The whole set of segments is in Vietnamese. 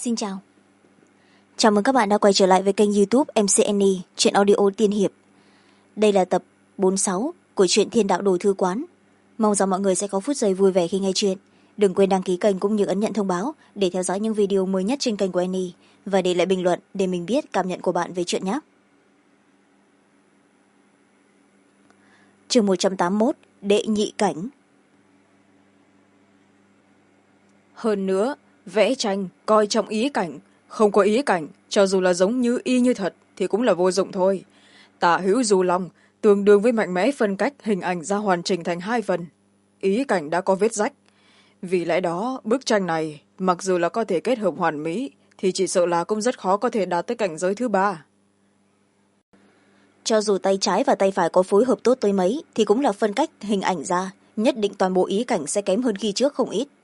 Xin chào. Chào mừng các bạn đã quay trở lại với kênh YouTube MCNE, truyện audio tiên hiệp. Đây là tập 46 của truyện Thiên Đạo Đồ Thư Quán. Mong rằng mọi người sẽ có phút giây vui vẻ khi nghe chuyện. Đừng quên đăng ký kênh cũng như ấn nhận thông báo để theo dõi những video mới nhất trên kênh của Annie và để lại bình luận để mình biết cảm nhận của bạn về chuyện nhé. Chương 181, Đệ nhị cảnh. Hơn nữa, vẽ tranh coi trọng ý cảnh, không có ý cảnh cho dù là giống như y như thật thì cũng là vô dụng thôi. Tả hữu du long tương đương với mạnh mẽ phân cách hình ảnh ra hoàn chỉnh thành hai phần. Ý cảnh đã có vết rách, vì lẽ đó bức tranh này mặc dù là có thể kết hợp hoàn mỹ thì chỉ sợ là cũng rất khó có thể đạt tới cảnh giới thứ ba. Cho dù tay trái và tay phải có phối hợp tốt tới mấy thì cũng là phân cách hình ảnh ra, nhất định toàn bộ ý cảnh sẽ kém hơn khi trước không ít.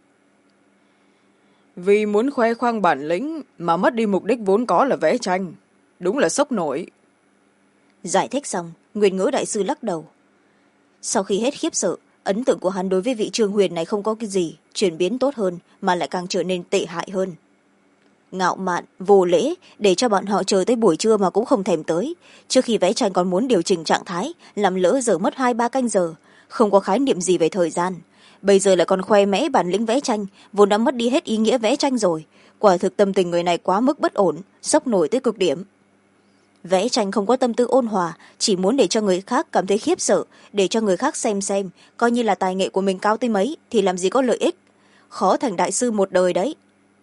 Vì muốn khoe khoang bản lĩnh mà mất đi mục đích vốn có là vẽ tranh, đúng là sốc nổi. Giải thích xong, Nguyên Ngữ đại sư lắc đầu. Sau khi hết khiếp sợ, ấn tượng của hắn đối với vị Trương Huyền này không có cái gì chuyển biến tốt hơn mà lại càng trở nên tệ hại hơn. Ngạo mạn, vô lễ, để cho bọn họ chờ tới buổi trưa mà cũng không thèm tới. Trước khi vẽ tranh còn muốn điều chỉnh trạng thái, làm lỡ giờ mất 2-3 canh giờ, không có khái niệm gì về thời gian. Bây giờ lại còn khoe mẽ bản lĩnh vẽ tranh, vốn đã mất đi hết ý nghĩa vẽ tranh rồi. Quả thực tâm tình người này quá mức bất ổn, sốc nổi tới cực điểm. Vẽ tranh không có tâm tư ôn hòa, chỉ muốn để cho người khác cảm thấy khiếp sợ, để cho người khác xem, coi như là tài nghệ của mình cao tới mấy thì làm gì có lợi ích. Khó thành đại sư một đời đấy.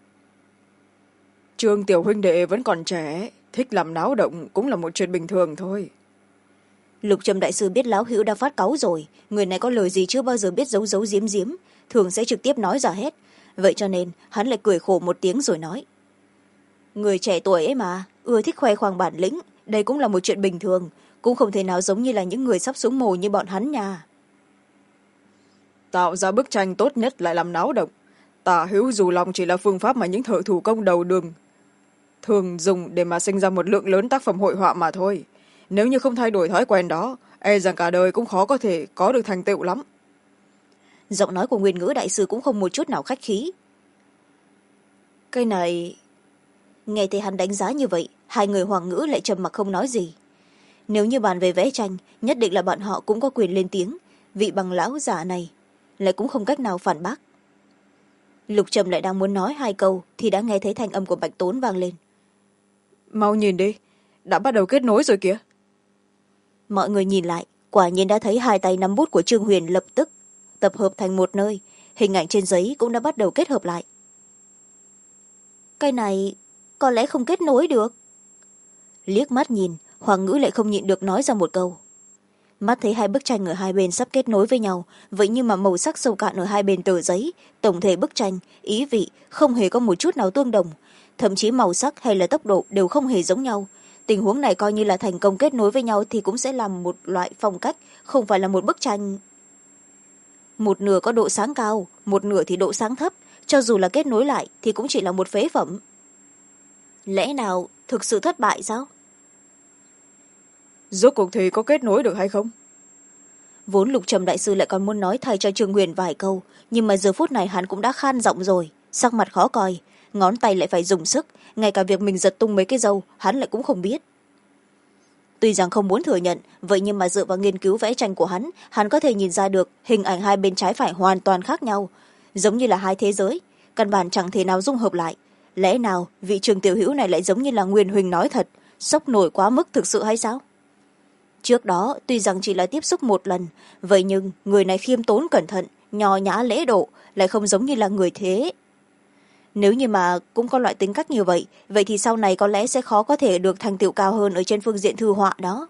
Trương tiểu huynh đệ vẫn còn trẻ, thích làm náo động cũng là một chuyện bình thường thôi. Lục Trầm đại sư biết Lão Hữu đã phát cáu rồi, người này có lời gì chưa bao giờ biết giấu giấu giếm giếm, thường sẽ trực tiếp nói ra hết. Vậy cho nên hắn lại cười khổ một tiếng rồi nói: người trẻ tuổi ấy mà, ưa thích khoe khoang bản lĩnh, đây cũng là một chuyện bình thường, cũng không thể nào giống như là những người sắp xuống mồ như bọn hắn nha. Tạo ra bức tranh tốt nhất lại làm náo động, tả hữu dù lòng chỉ là phương pháp mà những thợ thủ công đầu đường thường dùng để mà sinh ra một lượng lớn tác phẩm hội họa mà thôi. Nếu như không thay đổi thói quen đó, e rằng cả đời cũng khó có thể có được thành tựu lắm. Giọng nói của Nguyên Ngữ đại sư cũng không một chút nào khách khí. Cái này... Nghe thấy hắn đánh giá như vậy, hai người Hoàng Ngữ lại trầm mặc không nói gì. Nếu như bàn về vẽ tranh, nhất định là bọn họ cũng có quyền lên tiếng, vị bằng lão giả này lại cũng không cách nào phản bác. Lục Trầm lại đang muốn nói hai câu thì đã nghe thấy thanh âm của Bạch Tốn vang lên. Mau nhìn đi, đã bắt đầu kết nối rồi kìa. Mọi người nhìn lại, quả nhiên đã thấy hai tay nắm bút của Trương Huyền lập tức tập hợp thành một nơi, hình ảnh trên giấy cũng đã bắt đầu kết hợp lại. Cái này có lẽ không kết nối được. Liếc mắt nhìn, Hoàng Ngữ lại không nhịn được nói ra một câu. Mắt thấy hai bức tranh ở hai bên sắp kết nối với nhau, vậy nhưng mà màu sắc sâu cạn ở hai bên tờ giấy, tổng thể bức tranh, ý vị không hề có một chút nào tương đồng, thậm chí màu sắc hay là tốc độ đều không hề giống nhau. Tình huống này coi như là thành công kết nối với nhau thì cũng sẽ làm một loại phong cách, không phải là một bức tranh. Một nửa có độ sáng cao, một nửa thì độ sáng thấp, cho dù là kết nối lại thì cũng chỉ là một phế phẩm. Lẽ nào thực sự thất bại sao? Rốt cuộc thì có kết nối được hay không? Vốn Lục Trầm đại sư lại còn muốn nói thay cho Trương Huyền vài câu, nhưng mà giờ phút này hắn cũng đã khan giọng rồi, sắc mặt khó coi, ngón tay lại phải dùng sức, ngay cả việc mình giật tung mấy cái râu hắn lại cũng không biết. Tuy rằng không muốn thừa nhận, vậy nhưng mà dựa vào nghiên cứu vẽ tranh của hắn có thể nhìn ra được hình ảnh hai bên trái phải hoàn toàn khác nhau, giống như là hai thế giới, căn bản chẳng thể nào dung hợp lại. Lẽ nào vị Trường tiểu hữu này lại giống như là Nguyên Huỳnh nói thật, sốc nổi quá mức thực sự hay sao? Trước đó tuy rằng chỉ là tiếp xúc một lần, vậy nhưng người này khiêm tốn cẩn thận, nho nhã lễ độ, lại không giống như là người thế. Nếu như mà cũng có loại tính cách như vậy, vậy thì sau này có lẽ sẽ khó có thể được thành tựu cao hơn ở trên phương diện thư họa đó.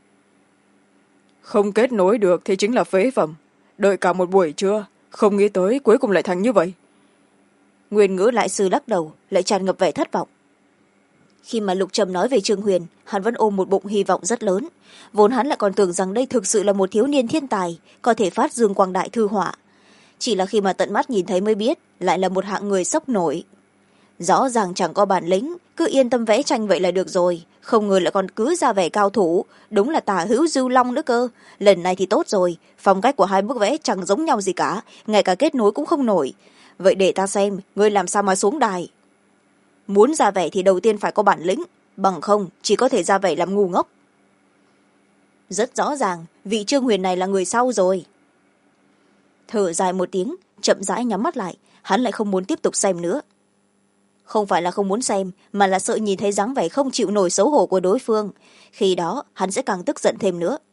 Không kết nối được thì chính là phế phẩm. Đợi cả một buổi trưa, không nghĩ tới cuối cùng lại thành như vậy. Nguyên Ngữ lại sư lắc đầu, lại tràn ngập vẻ thất vọng. Khi mà Lục Trầm nói về Trương Huyền, hắn vẫn ôm một bụng hy vọng rất lớn. Vốn hắn lại còn tưởng rằng đây thực sự là một thiếu niên thiên tài, có thể phát dương quang đại thư họa. Chỉ là khi mà tận mắt nhìn thấy mới biết, lại là một hạng người sốc nổi. Rõ ràng chẳng có bản lĩnh, cứ yên tâm vẽ tranh vậy là được rồi. Không ngờ lại còn cứ ra vẻ cao thủ, đúng là tả hữu dư long nữa cơ. Lần này thì tốt rồi, phong cách của hai bức vẽ chẳng giống nhau gì cả, ngay cả kết nối cũng không nổi. Vậy để ta xem, ngươi làm sao mà xuống đài. muốn ra vẻ thì đầu tiên phải có bản lĩnh, bằng không chỉ có thể ra vẻ làm ngu ngốc. Rất rõ ràng vị Trương Huyền này là người sau rồi. Thở dài một tiếng, chậm rãi nhắm mắt lại, hắn lại không muốn tiếp tục xem nữa. Không phải là không muốn xem, mà là sợ nhìn thấy dáng vẻ không chịu nổi xấu hổ của đối phương, khi đó hắn sẽ càng tức giận thêm nữa.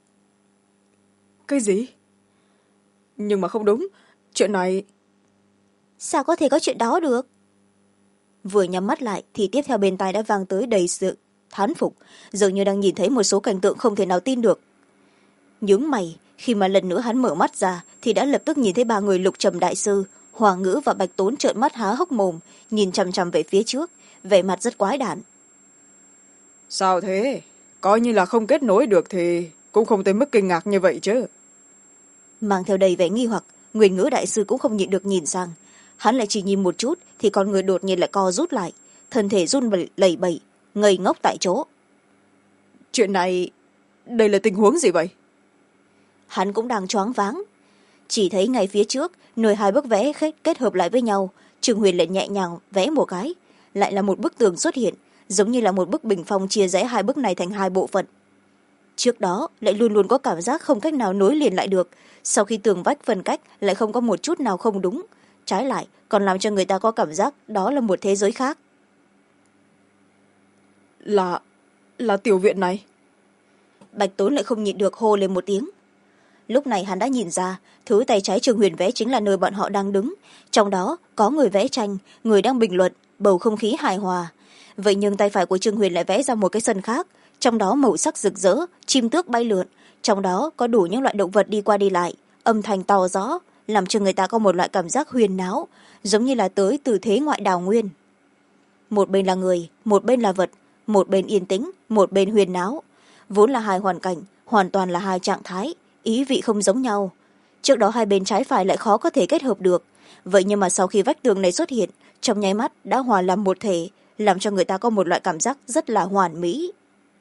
Cái gì? Nhưng mà không đúng, chuyện này... Sao có thể có chuyện đó được? Vừa nhắm mắt lại thì tiếp theo bên tai đã vang tới đầy sự thán phục, dường như đang nhìn thấy một số cảnh tượng không thể nào tin được. Nhướng mày, khi mà lần nữa hắn mở mắt ra thì đã lập tức nhìn thấy ba người Lục Trầm đại sư, Hoàng Ngữ và Bạch Tốn trợn mắt há hốc mồm, nhìn chằm chằm về phía trước, vẻ mặt rất quái đản. Sao thế? Coi như là không kết nối được thì cũng không tới mức kinh ngạc như vậy chứ. Mang theo đầy vẻ nghi hoặc, Nguyên Ngữ đại sư cũng không nhịn được nhìn sang. Hắn lại chỉ nhìn một chút thì con người đột nhiên lại co rút lại, thân thể run lẩy bẩy, ngây ngốc tại chỗ. Chuyện này, đây là tình huống gì vậy? Hắn cũng đang choáng váng, chỉ thấy ngay phía trước nơi hai bức vẽ kết hợp lại với nhau, Trương Huyền lại nhẹ nhàng vẽ một cái, lại là một bức tường xuất hiện, giống như là một bức bình phong chia rẽ hai bức này thành hai bộ phận. Trước đó lại luôn luôn có cảm giác không cách nào nối liền lại được, sau khi tường vách phân cách lại không có một chút nào không đúng, trái lại còn làm cho người ta có cảm giác đó là một thế giới khác. Là tiểu viện này. Bạch Tốn lại không nhịn được hô lên một tiếng. Lúc này hắn đã nhìn ra thứ tay trái Trương Huyền vẽ chính là nơi bọn họ đang đứng, trong đó có người vẽ tranh, người đang bình luận, bầu không khí hài hòa. Vậy nhưng tay phải của Trương Huyền lại vẽ ra một cái sân khác, trong đó màu sắc rực rỡ, chim tước bay lượn, trong đó có đủ những loại động vật đi qua đi lại, âm thanh to rõ, làm cho người ta có một loại cảm giác huyền náo, giống như là tới từ thế ngoại đào nguyên. Một bên là người, một bên là vật, một bên yên tĩnh, một bên huyền náo, vốn là hai hoàn cảnh, hoàn toàn là hai trạng thái, ý vị không giống nhau. Trước đó hai bên trái phải lại khó có thể kết hợp được, vậy nhưng mà sau khi vách tường này xuất hiện, trong nháy mắt đã hòa làm một thể, làm cho người ta có một loại cảm giác rất là hoàn mỹ.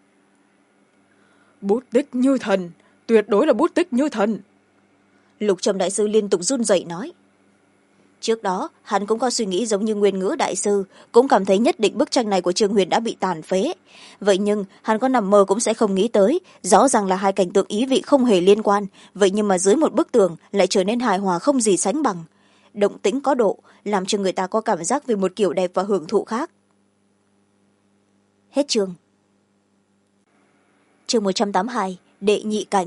Bút tích như thần, tuyệt đối là bút tích như thần. Lục Trầm đại sư liên tục run rẩy nói. Trước đó hắn cũng có suy nghĩ giống như Nguyên Ngữ đại sư, cũng cảm thấy nhất định bức tranh này của Trương Huyền đã bị tàn phế, vậy nhưng hắn có nằm mơ cũng sẽ không nghĩ tới, rõ ràng là hai cảnh tượng ý vị không hề liên quan, vậy nhưng mà dưới một bức tường lại trở nên hài hòa không gì sánh bằng, động tĩnh có độ, làm cho người ta có cảm giác về một kiểu đẹp và hưởng thụ khác. Hết chương. Chương 182, đệ nhị cảnh.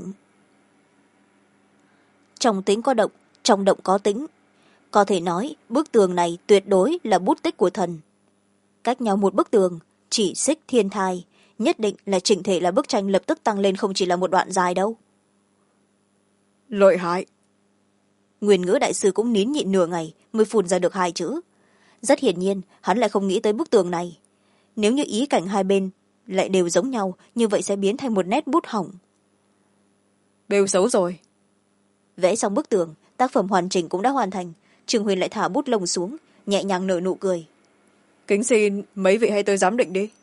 Trong tĩnh có động, trong động có tĩnh. Có thể nói bức tường này tuyệt đối là bút tích của thần. Cách nhau một bức tường, chỉ xích thiên thai, nhất định là chỉnh thể là bức tranh lập tức tăng lên, không chỉ là một đoạn dài đâu. Lợi hại. Nguyên Ngữ đại sư cũng nín nhịn nửa ngày mới phun ra được hai chữ. Rất hiển nhiên hắn lại không nghĩ tới bức tường này. Nếu như ý cảnh hai bên lại đều giống nhau, như vậy sẽ biến thành một nét bút hỏng. Bêu xấu rồi. Vẽ xong bức tường, tác phẩm hoàn chỉnh cũng đã hoàn thành. Trương Huyền lại thả bút lông xuống, nhẹ nhàng nở nụ cười. Kính xin mấy vị hãy tới giám định đi.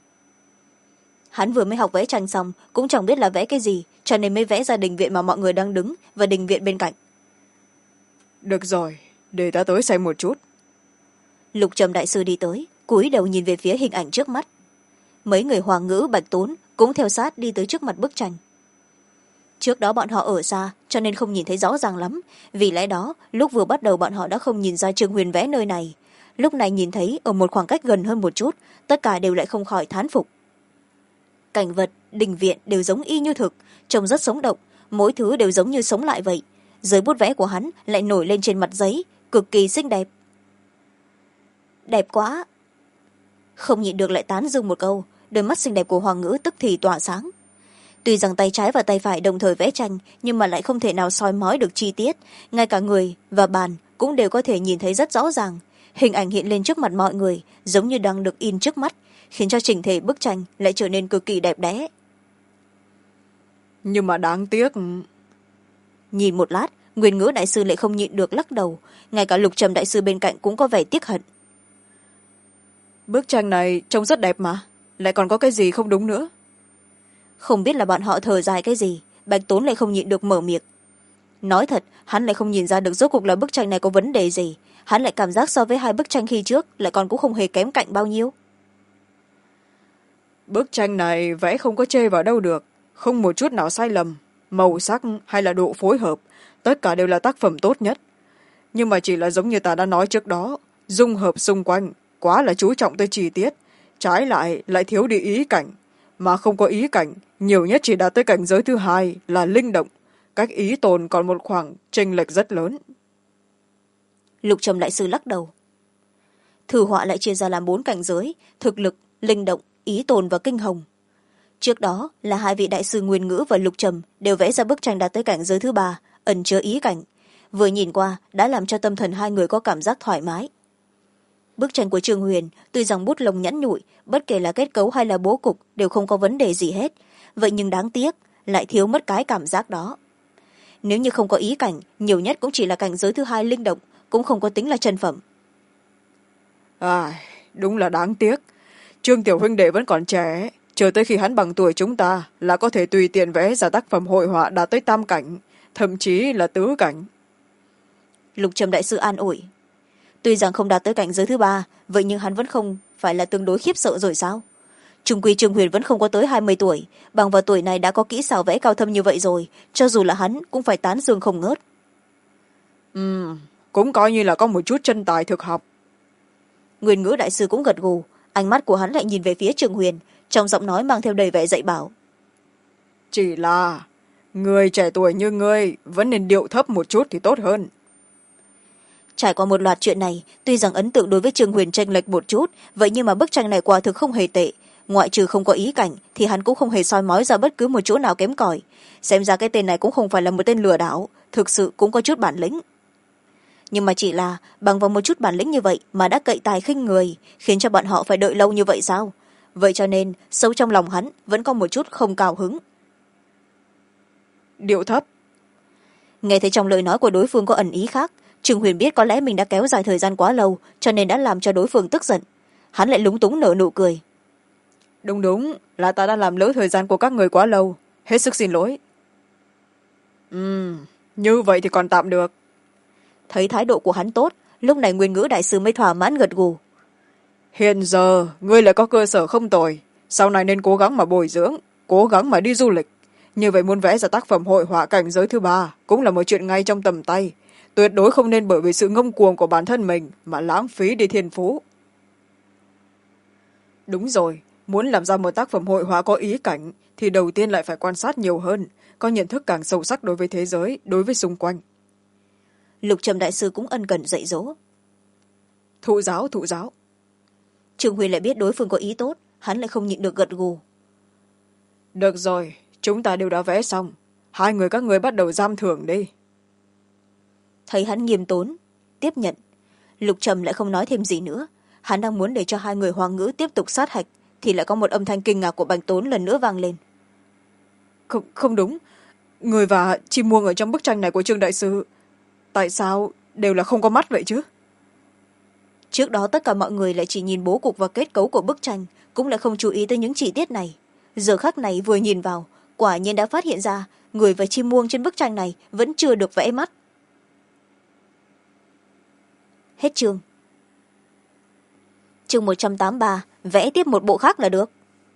Hắn vừa mới học vẽ tranh xong, cũng chẳng biết là vẽ cái gì, cho nên mới vẽ ra đình viện mà mọi người đang đứng và đình viện bên cạnh. Được rồi, để ta tới xem một chút. Lục Trầm đại sư đi tới, cúi đầu nhìn về phía hình ảnh trước mắt. Mấy người Hoàng Ngữ, Bạch Tốn cũng theo sát đi tới trước mặt bức tranh. Trước đó bọn họ ở xa cho nên không nhìn thấy rõ ràng lắm, vì lẽ đó lúc vừa bắt đầu bọn họ đã không nhìn ra Trương Huyền vẽ nơi này. Lúc này nhìn thấy ở một khoảng cách gần hơn một chút, tất cả đều lại không khỏi thán phục. Cảnh vật, đình viện đều giống y như thực, trông rất sống động, mỗi thứ đều giống như sống lại vậy. Dưới bút vẽ của hắn lại nổi lên trên mặt giấy, cực kỳ xinh đẹp. Đẹp quá. Không nhịn được lại tán dương một câu, đôi mắt xinh đẹp của Hoàng Ngữ tức thì tỏa sáng. Tuy rằng tay trái và tay phải đồng thời vẽ tranh, nhưng mà lại không thể nào soi mói được chi tiết, ngay cả người và bàn cũng đều có thể nhìn thấy rất rõ ràng. Hình ảnh hiện lên trước mặt mọi người giống như đang được in trước mắt, khiến cho chỉnh thể bức tranh lại trở nên cực kỳ đẹp đẽ. Nhưng mà đáng tiếc. Nhìn một lát, Nguyên Ngữ đại sư lại không nhịn được lắc đầu, ngay cả Lục Trầm đại sư bên cạnh cũng có vẻ tiếc hận. Bức tranh này trông rất đẹp mà, lại còn có cái gì không đúng nữa. Không biết là bọn họ thở dài cái gì, Bạch Tốn lại không nhịn được mở miệng. Nói thật, hắn lại không nhìn ra được rốt cuộc là bức tranh này có vấn đề gì, hắn lại cảm giác so với hai bức tranh khi trước lại còn cũng không hề kém cạnh bao nhiêu. bức tranh này vẽ không có chê vào đâu được, không một chút nào sai lầm, màu sắc hay là độ phối hợp tất cả đều là tác phẩm tốt nhất. Nhưng mà chỉ là giống như ta đã nói trước đó, dung hợp xung quanh quá là chú trọng tới chi tiết, trái lại thiếu đi ý cảnh, mà không có ý cảnh nhiều nhất chỉ đạt tới cảnh giới thứ hai là linh động, cách ý tồn còn một khoảng chênh lệch rất lớn. Lục Trầm đại sư lắc đầu. Thư họa lại chia ra làm 4 cảnh giới: thực lực, linh động, ý tồn và kinh hồng. Trước đó là hai vị đại sư Nguyên Ngữ và Lục Trầm đều vẽ ra bức tranh đạt tới cảnh giới thứ 3, ẩn chứa ý cảnh. Vừa nhìn qua đã làm cho tâm thần hai người có cảm giác thoải mái. Bức tranh của Trương Huyền tuy rằng bút lông nhẵn nhụi, bất kể là kết cấu hay là bố cục đều không có vấn đề gì hết, vậy nhưng đáng tiếc lại thiếu mất cái cảm giác đó. Nếu như không có ý cảnh, nhiều nhất cũng chỉ là cảnh giới thứ 2 linh động, cũng không có tính là chân phẩm. Đúng là đáng tiếc. Trương tiểu huynh đệ vẫn còn trẻ, chờ tới khi hắn bằng tuổi chúng ta là có thể tùy tiện vẽ ra tác phẩm hội họa đạt tới tam cảnh, thậm chí là tứ cảnh. Lục Trầm đại sư an ủi. Tuy rằng không đạt tới cảnh giới thứ 3, vậy nhưng hắn vẫn không phải là tương đối khiếp sợ rồi sao? Trung quy Trương Huyền vẫn không có tới 20 tuổi, bằng vào tuổi này đã có kỹ xảo vẽ cao thâm như vậy rồi, cho dù là hắn cũng phải tán dương không ngớt. Cũng coi như là có một chút chân tài thực học. Nguyên Ngữ đại sư cũng gật gù, ánh mắt của hắn lại nhìn về phía Trương Huyền, trong giọng nói mang theo đầy vẻ dạy bảo. Chỉ là người trẻ tuổi như ngươi vẫn nên điệu thấp một chút thì tốt hơn. Trải qua một loạt chuyện này, tuy rằng ấn tượng đối với Trương Huyền chênh lệch một chút, vậy nhưng mà bức tranh này quả thực không hề tệ. Ngoại trừ không có ý cảnh thì hắn cũng không hề soi mói ra bất cứ một chỗ nào kém cỏi. Xem ra cái tên này cũng không phải là một tên lừa đảo, thực sự cũng có chút bản lĩnh. Nhưng mà chỉ là bằng vào một chút bản lĩnh như vậy mà đã cậy tài khinh người, khiến cho bọn họ phải đợi lâu như vậy sao? Vậy cho nên sâu trong lòng hắn vẫn có một chút không cao hứng. Điệu thấp. Nghe thấy trong lời nói của đối phương có ẩn ý khác, Trương Huyền biết có lẽ mình đã kéo dài thời gian quá lâu, cho nên đã làm cho đối phương tức giận. Hắn lại lúng túng nở nụ cười. Đúng, là ta đã làm lỡ thời gian của các người quá lâu, hết sức xin lỗi. Như vậy thì còn tạm được. Thấy thái độ của hắn tốt, lúc này Nguyên Ngữ đại sư mới thỏa mãn gật gù. Hiện giờ ngươi lại có cơ sở không tồi, sau này nên cố gắng mà bồi dưỡng, cố gắng mà đi du lịch. Như vậy muốn vẽ ra tác phẩm hội họa cảnh giới thứ 3 cũng là một chuyện ngay trong tầm tay, tuyệt đối không nên bởi vì sự ngông cuồng của bản thân mình mà lãng phí đi thiên phú. Đúng rồi, muốn làm ra một tác phẩm hội họa có ý cảnh thì đầu tiên lại phải quan sát nhiều hơn, có nhận thức càng sâu sắc đối với thế giới, đối với xung quanh. Lục Trầm đại sư cũng ân cần dạy dỗ. Thụ giáo. Trương Huyền lại biết đối phương có ý tốt, hắn lại không nhịn được gật gù. Được rồi, chúng ta đều đã vẽ xong, hai người các người bắt đầu giam thưởng đi. Thấy hắn nghiêm tốn tiếp nhận, Lục Trầm lại không nói thêm gì nữa. Hắn đang muốn để cho hai người Hoàng Ngữ tiếp tục sát hạch thì lại có một âm thanh kinh ngạc của Bạch Tốn lần nữa vang lên. Không đúng, người và chim muông ở trong bức tranh này của Trương đại sư tại sao đều là không có mắt vậy chứ? Trước đó tất cả mọi người lại chỉ nhìn bố cục và kết cấu của bức tranh, cũng lại không chú ý tới những chi tiết này. Giờ khắc này vừa nhìn vào, quả nhiên đã phát hiện ra người và chim muông trên bức tranh này vẫn chưa được vẽ mắt. Hết chương. Chương 183, vẽ tiếp một bộ khác là được.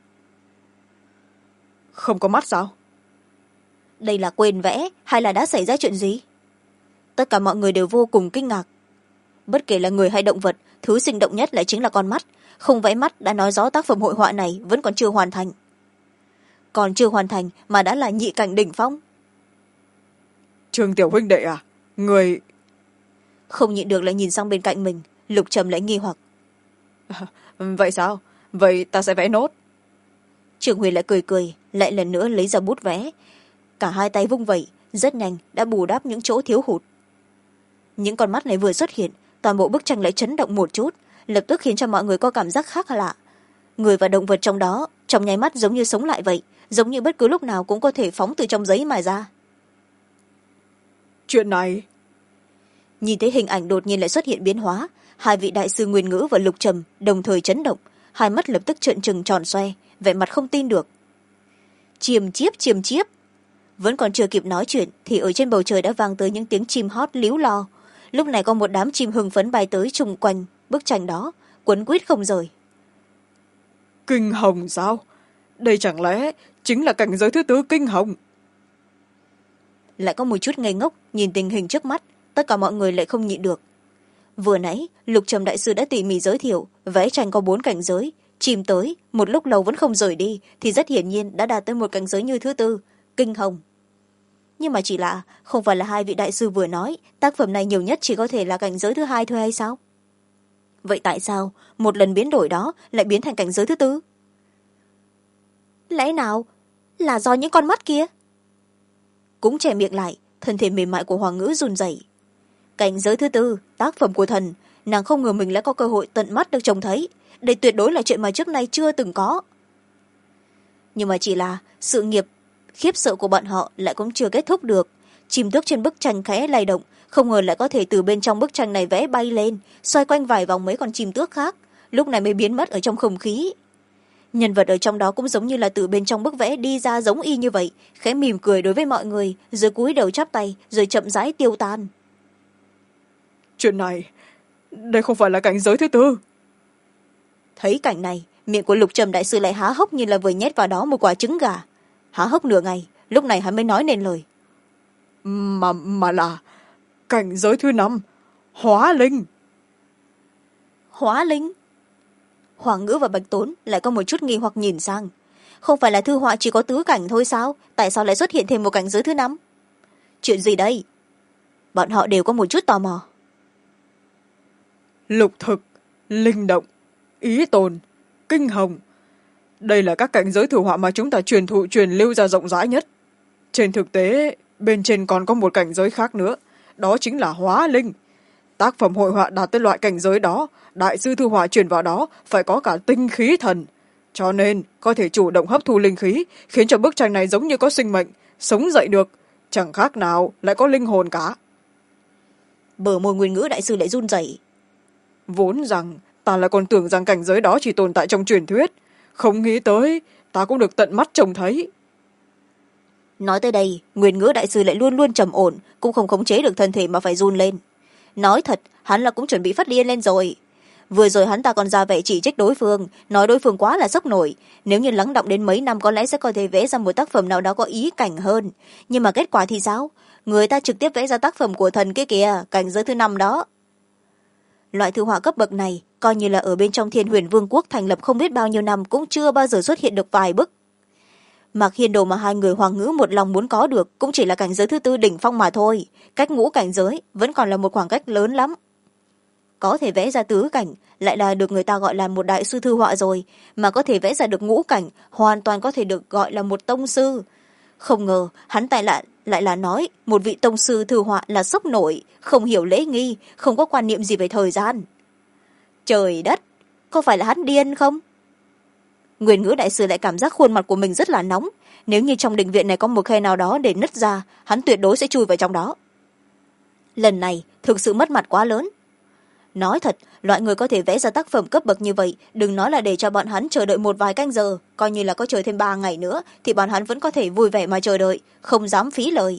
Không có mắt sao? Đây là quên vẽ hay là đã xảy ra chuyện gì? Tất cả mọi người đều vô cùng kinh ngạc. Bất kể là người hay động vật, thứ sinh động nhất lại chính là con mắt. Không vẽ mắt đã nói rõ tác phẩm hội họa này vẫn còn chưa hoàn thành. Còn chưa hoàn thành mà đã là nhị cảnh đỉnh phong. Trương tiểu huynh đệ à? Người... Không nhịn được lại nhìn sang bên cạnh mình, Lục Trầm lại nghi hoặc. Vậy sao? Vậy ta sẽ vẽ nốt. Trương Huyền lại cười cười, lại lần nữa lấy ra bút vẽ. Cả hai tay vung vẩy, rất nhanh đã bù đắp những chỗ thiếu hụt. Những con mắt này vừa xuất hiện, toàn bộ bức tranh lại chấn động một chút, lập tức khiến cho mọi người có cảm giác khác lạ. Người và động vật trong đó trong nháy mắt giống như sống lại vậy, giống như bất cứ lúc nào cũng có thể phóng từ trong giấy mà ra. Chuyện này... Nhìn thấy hình ảnh đột nhiên lại xuất hiện biến hóa, hai vị đại sư Nguyên Ngữ và Lục Trầm đồng thời chấn động, hai mắt lập tức trợn trừng tròn xoe, vẻ mặt không tin được. Chiêm chiếp. Vẫn còn chưa kịp nói chuyện thì ở trên bầu trời đã vang tới những tiếng chim hót líu lo. Lúc này có một đám chim hưng phấn bay tới chung quanh bức tranh đó, quấn quýt không rời. Kinh hồng sao? đây chẳng lẽ chính là cảnh giới thứ tư kinh hồng? Lại có một chút ngây ngốc nhìn tình hình trước mắt, tất cả mọi người lại không nhịn được. Vừa nãy Lục Trầm đại sư đã tỉ mỉ giới thiệu vẽ tranh có 4 cảnh giới, chìm tới một lúc lâu vẫn không rời đi, thì rất hiển nhiên đã đạt tới một cảnh giới như thứ tư kinh hồng. Nhưng mà chỉ là không phải là hai vị đại sư vừa nói tác phẩm này nhiều nhất chỉ có thể là cảnh giới thứ hai thôi hay sao? Vậy tại sao một lần biến đổi đó lại biến thành cảnh giới thứ tư? Lẽ nào là do những con mắt kia? Cũng che miệng lại, thân thể mềm mại của Hoàng Ngữ run rẩy. Cảnh giới thứ tư tác phẩm của thần, nàng không ngờ mình lại có cơ hội tận mắt được trông thấy. Đây tuyệt đối là chuyện mà trước nay chưa từng có. Nhưng mà chỉ là sự nghiệp khiếp sợ của bọn họ lại cũng chưa kết thúc được. Chim tước trên bức tranh khẽ lay động, không ngờ lại có thể từ bên trong bức tranh này vẽ bay lên, xoay quanh vài vòng mấy con chim tước khác, lúc này mới biến mất ở trong không khí. Nhân vật ở trong đó cũng giống như là từ bên trong bức vẽ đi ra, giống y như vậy, khẽ mỉm cười đối với mọi người, rồi cúi đầu chắp tay, rồi chậm rãi tiêu tan. Chuyện này, đây không phải là cảnh giới thứ tư. Thấy cảnh này, miệng của Lục Trầm đại sư lại há hốc như là vừa nhét vào đó một quả trứng gà. Há hốc nửa ngày, lúc này hắn mới nói nên lời. Mà là cảnh giới thứ 5, hóa linh. Hóa linh? Hoàng Ngữ và Bạch Tốn lại có một chút nghi hoặc nhìn sang. Không phải là thư họa chỉ có tứ cảnh thôi sao? Tại sao lại xuất hiện thêm một cảnh giới thứ 5? Chuyện gì đây? Bọn họ đều có một chút tò mò. Lục thực, linh động, ý tồn, kinh hồng. Đây là các cảnh giới thư họa mà chúng ta truyền lưu ra rộng rãi nhất. Trên thực tế, bên trên còn có một cảnh giới khác nữa, đó chính là hóa linh. Tác phẩm hội họa đạt tới loại cảnh giới đó, đại sư thư họa truyền vào đó phải có cả tinh khí thần, cho nên có thể chủ động hấp thu linh khí, khiến cho bức tranh này giống như có sinh mệnh, sống dậy được, chẳng khác nào lại có linh hồn cả. Bờ môi Nguyên Ngữ đại sư lại run rẩy. Vốn rằng ta lại còn tưởng rằng cảnh giới đó chỉ tồn tại trong truyền thuyết, không nghĩ tới ta cũng được tận mắt trông thấy. Nói tới đây, Nguyên Ngữ đại sư lại luôn luôn trầm ổn, cũng không khống chế được thân thể mà phải run lên. Nói thật, hắn là cũng chuẩn bị phát điên lên rồi. Vừa rồi hắn ta còn ra vẻ chỉ trích đối phương, nói đối phương quá là sốc nổi, nếu như lắng đọng đến mấy năm có lẽ sẽ có thể vẽ ra một tác phẩm nào đó có ý cảnh hơn. Nhưng mà kết quả thì sao? Người ta trực tiếp vẽ ra tác phẩm của thần kia kìa, cảnh giới thứ 5 đó. Loại thư họa cấp bậc này coi như là ở bên trong Thiên Huyền Vương quốc thành lập không biết bao nhiêu năm cũng chưa bao giờ xuất hiện được vài bức. Mạc Hiên Đồ mà hai người Hoàng Ngữ một lòng muốn có được cũng chỉ là cảnh giới thứ tư đỉnh phong mà thôi, cách ngũ cảnh giới vẫn còn là một khoảng cách lớn lắm. Có thể vẽ ra tứ cảnh lại là được người ta gọi là một đại sư thư họa rồi, mà có thể vẽ ra được ngũ cảnh hoàn toàn có thể được gọi là một tông sư. Không ngờ hắn lại là nói một vị tông sư thư họa là sốc nổi, không hiểu lễ nghi, không có quan niệm gì về thời gian. Trời đất, có phải là hắn điên không? Nguyên Ngữ đại sư lại cảm giác khuôn mặt của mình rất là nóng, nếu như trong đình viện này có một khe nào đó để nứt ra, hắn tuyệt đối sẽ chui vào trong đó. Lần này thực sự mất mặt quá lớn. Nói thật, loại người có thể vẽ ra tác phẩm cấp bậc như vậy, đừng nói là để cho bọn hắn chờ đợi một vài canh giờ, coi như là có chờ thêm 3 ngày nữa thì bọn hắn vẫn có thể vui vẻ mà chờ đợi, không dám phí lời.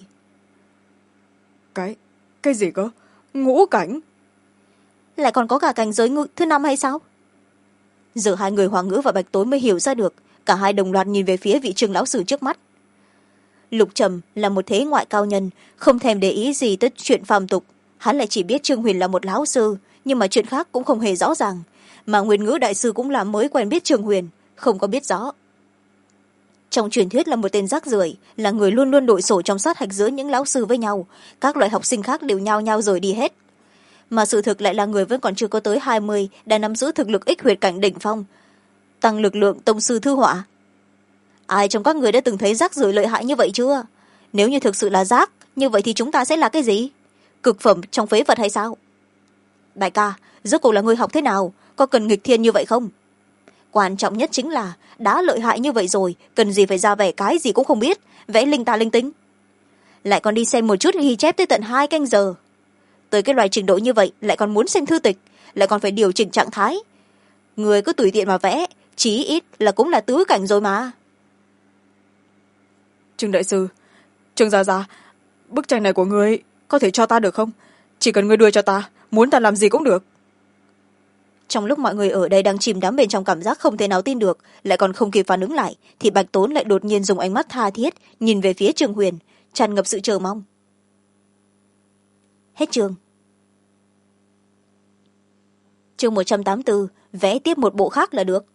Cái gì cơ? Ngũ cảnh? Lại còn có cả cảnh giới thứ 5 hay sao? Giờ hai người Hoàng Ngữ và Bạch Tối mới hiểu ra được, cả hai đồng loạt nhìn về phía vị Trương lão sư trước mắt. Lục Trầm là một thế ngoại cao nhân, không thèm để ý gì tới chuyện phàm tục, hắn lại chỉ biết Trương Huyền là một lão sư, nhưng mà chuyện khác cũng không hề rõ ràng, mà Nguyên Ngữ đại sư cũng là mới quen biết Trương Huyền, không có biết rõ. Trong truyền thuyết là một tên rác rưởi, là người luôn luôn đội sổ trong sát hạch giữa những lão sư với nhau, các loại học sinh khác đều nhao nhao rời đi hết. Mà sự thực lại là người vẫn còn chưa có tới 20 đã nắm giữ thực lực ích huyệt cảnh đỉnh phong, tăng lực lượng tông sư thư họa. Ai trong các người đã từng thấy rác rưởi lợi hại như vậy chưa? Nếu như thực sự là rác, như vậy thì chúng ta sẽ là cái gì? Cực phẩm trong phế vật hay sao? Đại ca, rốt cuộc là người học thế nào? Có cần nghịch thiên như vậy không? Quan trọng nhất chính là đã lợi hại như vậy rồi, cần gì phải ra vẻ cái gì cũng không biết, vẽ linh ta linh tính. Lại còn đi xem một chút ghi chép tới tận 2 canh giờ. Tới cái loại trình độ như vậy lại còn muốn xem thư tịch, lại còn phải điều chỉnh trạng thái. Người cứ tùy tiện mà vẽ, chí ít là cũng là tứ cảnh rồi mà. Trương đại sư, Trương gia gia, bức tranh này của người có thể cho ta được không? Chỉ cần người đưa cho ta, muốn ta làm gì cũng được. trong lúc mọi người ở đây đang chìm đắm bên trong cảm giác không thể nào tin được, lại còn không kịp phản ứng lại, thì Bạch Tốn lại đột nhiên dùng ánh mắt tha thiết nhìn về phía Trương Huyền, tràn ngập sự chờ mong. Hết chương. Chương 184, vẽ tiếp một bộ khác là được.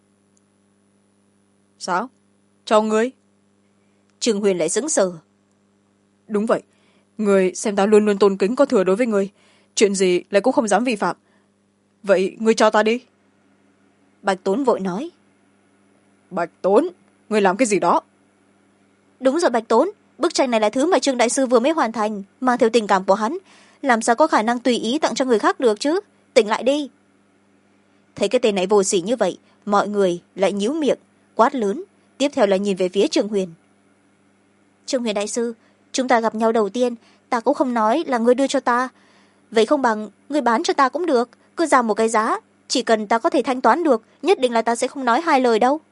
Sao? Cho ngươi? Trương Huyền lại sững sờ. Đúng vậy, ngươi xem ta luôn luôn tôn kính có thừa đối với ngươi, chuyện gì lại cũng không dám vi phạm. Vậy ngươi cho ta đi. Bạch Tốn vội nói. Bạch Tốn, ngươi làm cái gì đó? Đúng rồi Bạch Tốn, bức tranh này là thứ mà Trương đại sư vừa mới hoàn thành, mang theo tình cảm của hắn, làm sao có khả năng tùy ý tặng cho người khác được chứ, tỉnh lại đi. Thấy cái tên này vô sỉ như vậy, mọi người lại nhíu miệng quát lớn, tiếp theo là nhìn về phía Trương Huyền. Trương Huyền đại sư, chúng ta gặp nhau đầu tiên, ta cũng không nói là ngươi đưa cho ta, vậy không bằng ngươi bán cho ta cũng được, cứ ra một cái giá, chỉ cần ta có thể thanh toán được, nhất định là ta sẽ không nói hai lời đâu.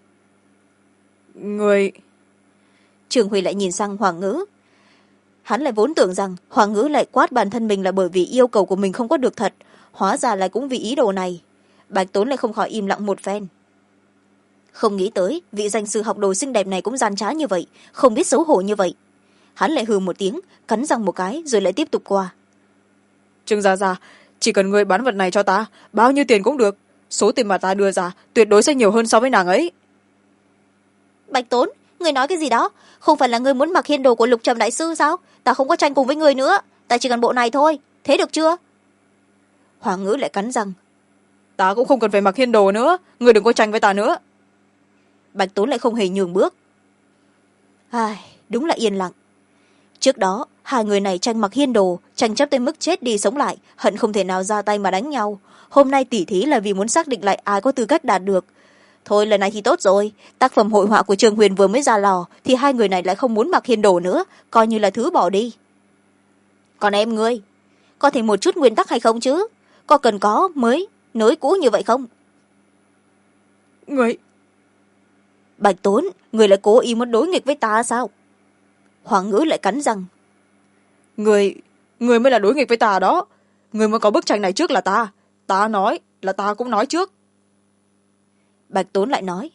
Người... Trương Huy lại nhìn sang Hoàng Ngữ. Hắn lại vốn tưởng rằng Hoàng Ngữ lại quát bản thân mình là bởi vì yêu cầu của mình không có được thật, hóa ra lại cũng vì ý đồ này. Bạch Tốn lại không khỏi im lặng một phen. Không nghĩ tới vị danh sư học đồ xinh đẹp này cũng gian trá như vậy, không biết xấu hổ như vậy. Hắn lại hừ một tiếng, cắn răng một cái rồi lại tiếp tục qua. Trương gia gia, chỉ cần ngươi bán vật này cho ta, bao nhiêu tiền cũng được, số tiền mà ta đưa ra tuyệt đối sẽ nhiều hơn so với nàng ấy. Bạch Tốn, ngươi nói cái gì đó, không phải là ngươi muốn mặc hiên đồ của Lục Trầm đại sư sao? Ta không có tranh cùng với ngươi nữa, ta chỉ cần bộ này thôi, thế được chưa? Hoàng Ngữ lại cắn răng. Ta cũng không cần phải mặc hiên đồ nữa, ngươi đừng có tranh với ta nữa. Bạch Tốn lại không hề nhường bước. Đúng là yên lặng. Trước đó hai người này tranh mặc hiên đồ, tranh chấp tới mức chết đi sống lại, hận không thể nào ra tay mà đánh nhau. Hôm nay tỉ thí là vì muốn xác định lại ai có tư cách đạt được. Thôi lần này thì tốt rồi, tác phẩm hội họa của Trương Huyền vừa mới ra lò thì hai người này lại không muốn mặc hiên đồ nữa, coi như là thứ bỏ đi. Còn em ngươi, có thể một chút nguyên tắc hay không chứ? Có cần có mới nối cũ như vậy không? Ngươi... Bạch Tốn, người lại cố ý muốn đối nghịch với ta sao? Hoàng Ngữ lại cắn răng. Người mới là đối nghịch với ta đó, người mới có bức tranh này trước là ta nói là ta cũng nói trước. Bạch Tốn lại nói.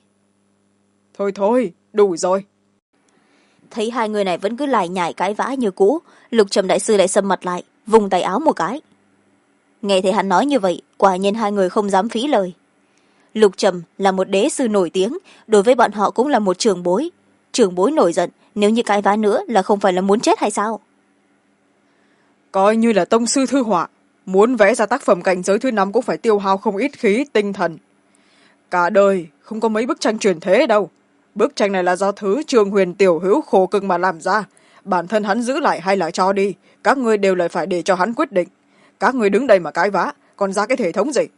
Thôi đủ rồi. Thấy hai người này vẫn cứ lải nhải cãi vã như cũ, Lục Trầm đại sư lại sầm mặt lại, vùng tay áo một cái. Nghe thấy hắn nói như vậy, quả nhiên hai người không dám phí lời. Lục Trầm là một đế sư nổi tiếng, đối với bọn họ cũng là một trưởng bối. Trưởng bối nổi giận, nếu như cãi vã nữa là không phải là muốn chết hay sao? Coi như là tông sư thư họa, muốn vẽ ra tác phẩm cảnh giới thứ 5 cũng phải tiêu hao không ít khí tinh thần. Cả đời không có mấy bức tranh truyền thế đâu. Bức tranh này là do thứ Trương Huyền tiểu hữu khổ cực mà làm ra, bản thân hắn giữ lại hay là cho đi, các ngươi đều lại phải để cho hắn quyết định. Các ngươi đứng đây mà cãi vã, còn ra cái thể thống gì?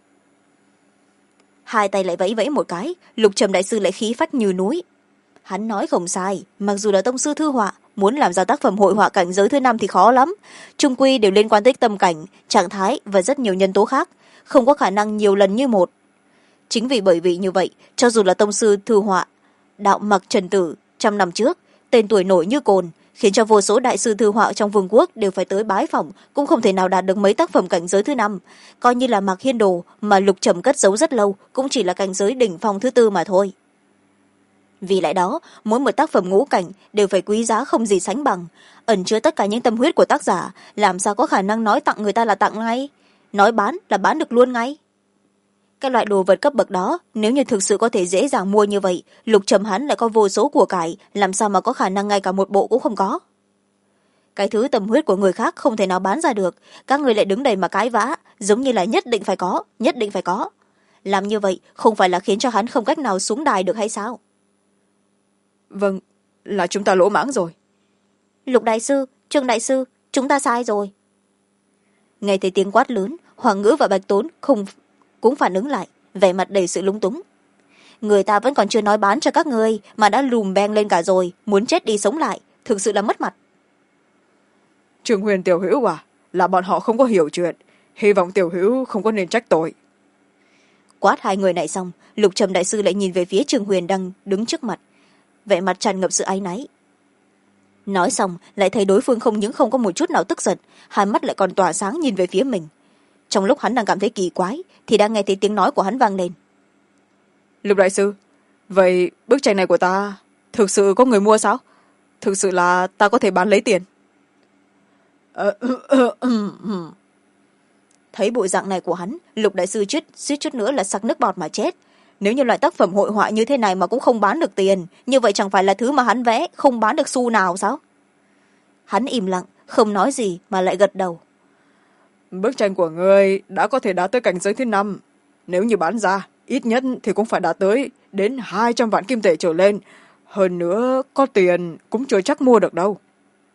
Hai tay lại vẫy vẫy một cái, Lục Trầm đại sư lại khí phách như núi. Hắn nói không sai, mặc dù là tông sư thư họa, muốn làm ra tác phẩm hội họa cảnh giới thứ 5 thì khó lắm, chung quy đều liên quan tới tâm cảnh, trạng thái và rất nhiều nhân tố khác, không có khả năng nhiều lần như một. Chính vì bởi vì như vậy, cho dù là tông sư thư họa Đạo Mặc Trần Tử 100 năm trước, tên tuổi nổi như cồn, khiến cho vô số đại sư thư họa trong vương quốc đều phải tới bái phỏng, cũng không thể nào đạt được mấy tác phẩm cảnh giới thứ 5, coi như là Mạc Hiên Đồ mà Lục Trầm cất giấu rất lâu cũng chỉ là cảnh giới đỉnh phong thứ 4 mà thôi. Vì lẽ đó, mỗi một tác phẩm ngũ cảnh đều phải quý giá không gì sánh bằng, ẩn chứa tất cả những tâm huyết của tác giả, làm sao có khả năng nói tặng người ta là tặng ngay, nói bán là bán được luôn ngay. Cái loại đồ vật cấp bậc đó, nếu như thực sự có thể dễ dàng mua như vậy, Lục Trầm hắn lại có vô số của cải, làm sao mà có khả năng ngay cả một bộ cũng không có. Cái thứ tâm huyết của người khác không thể nào bán ra được, các người lại đứng đây mà cãi vã, giống như là nhất định phải có, nhất định phải có. Làm như vậy không phải là khiến cho hắn không cách nào xuống đài được hay sao? Vâng, là chúng ta lỗ mãng rồi. Lục đại sư, Trương đại sư, chúng ta sai rồi. Nghe thấy tiếng quát lớn, Hoàng Ngữ và Bạch Tốn cũng phản ứng lại, vẻ mặt đầy sự lúng túng. Người ta vẫn còn chưa nói bán cho các người mà đã lùm beng lên cả rồi, muốn chết đi sống lại, thực sự là mất mặt. Trương Huyền tiểu hữu à, là bọn họ không có hiểu chuyện, hy vọng tiểu hữu không có nên trách tội. Quát hai người này xong, Lục Trầm đại sư lại nhìn về phía Trương Huyền đang đứng trước mặt, vẻ mặt tràn ngập sự áy náy. Nói xong lại thấy đối phương không những không có một chút nào tức giận, hai mắt lại còn tỏa sáng nhìn về phía mình. trong lúc hắn đang cảm thấy kỳ quái thì đang nghe thấy tiếng nói của hắn vang lên. Lục đại sư, vậy bức tranh này của ta thực sự có người mua sao? Thực sự là ta có thể bán lấy tiền? Thấy bộ dạng này của hắn, Lục đại sư suýt chút nữa là sặc nước bọt mà chết. Nếu như loại tác phẩm hội họa như thế này mà cũng không bán được tiền, như vậy chẳng phải là thứ mà hắn vẽ không bán được xu nào sao? Hắn im lặng, không nói gì mà lại gật đầu. Bức tranh của ngươi đã có thể đạt tới cảnh giới thứ 5. Nếu như bán ra, ít nhất thì cũng phải đạt tới đến 200 vạn kim tệ trở lên. Hơn nữa, có tiền cũng chưa chắc mua được đâu.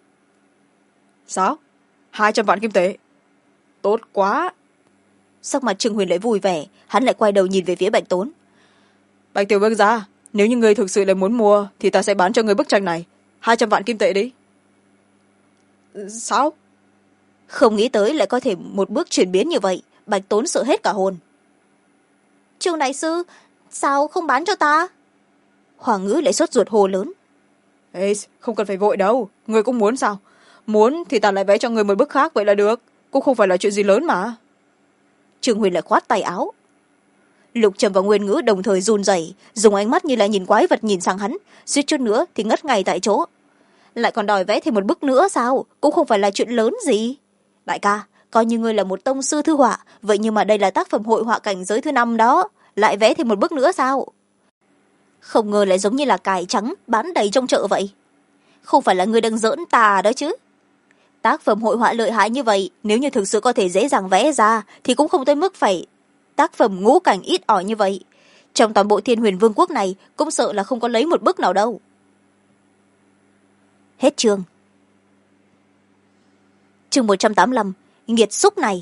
Sao? 200 vạn kim tệ? Tốt quá. Sắc mặt Trương Huyền lại vui vẻ, hắn lại quay đầu nhìn về phía Bạch Tốn. Bạch tiểu vương gia, nếu như ngươi thực sự lại muốn mua thì ta sẽ bán cho ngươi bức tranh này. 200 vạn kim tệ đi. Sao? Không nghĩ tới lại có thể một bước chuyển biến như vậy, Bạch Tốn sợ hết cả hồn. Trương đại sư, sao không bán cho ta? Hoàng Ngữ lại sốt ruột hồ lớn. Ê, không cần phải vội đâu, ngươi cũng muốn sao? Muốn thì ta lại vẽ cho ngươi một bức khác vậy là được, cũng không phải là chuyện gì lớn mà. Trương Huyền lại khoát tay áo. Lục Trầm và Nguyên Ngữ đồng thời run rẩy, dùng ánh mắt như là nhìn quái vật nhìn sang hắn, suýt chút nữa thì ngất ngay tại chỗ. Lại còn đòi vẽ thêm một bức nữa sao? Cũng không phải là chuyện lớn gì. Đại ca, coi như ngươi là một tông sư thư họa, vậy nhưng mà đây là tác phẩm hội họa cảnh giới thứ 5 đó, lại vẽ thêm một bức nữa sao? Không ngờ lại giống như là cải trắng bán đầy trong chợ vậy. Không phải là ngươi đang giỡn ta đó chứ? Tác phẩm hội họa lợi hại như vậy, nếu như thực sự có thể dễ dàng vẽ ra thì cũng không tới mức phải tác phẩm ngũ cảnh ít ỏi như vậy. Trong toàn bộ Thiên Huyền Vương quốc này cũng sợ là không có lấy một bức nào đâu. Hết chương. Chương 185, nghiệt xúc này.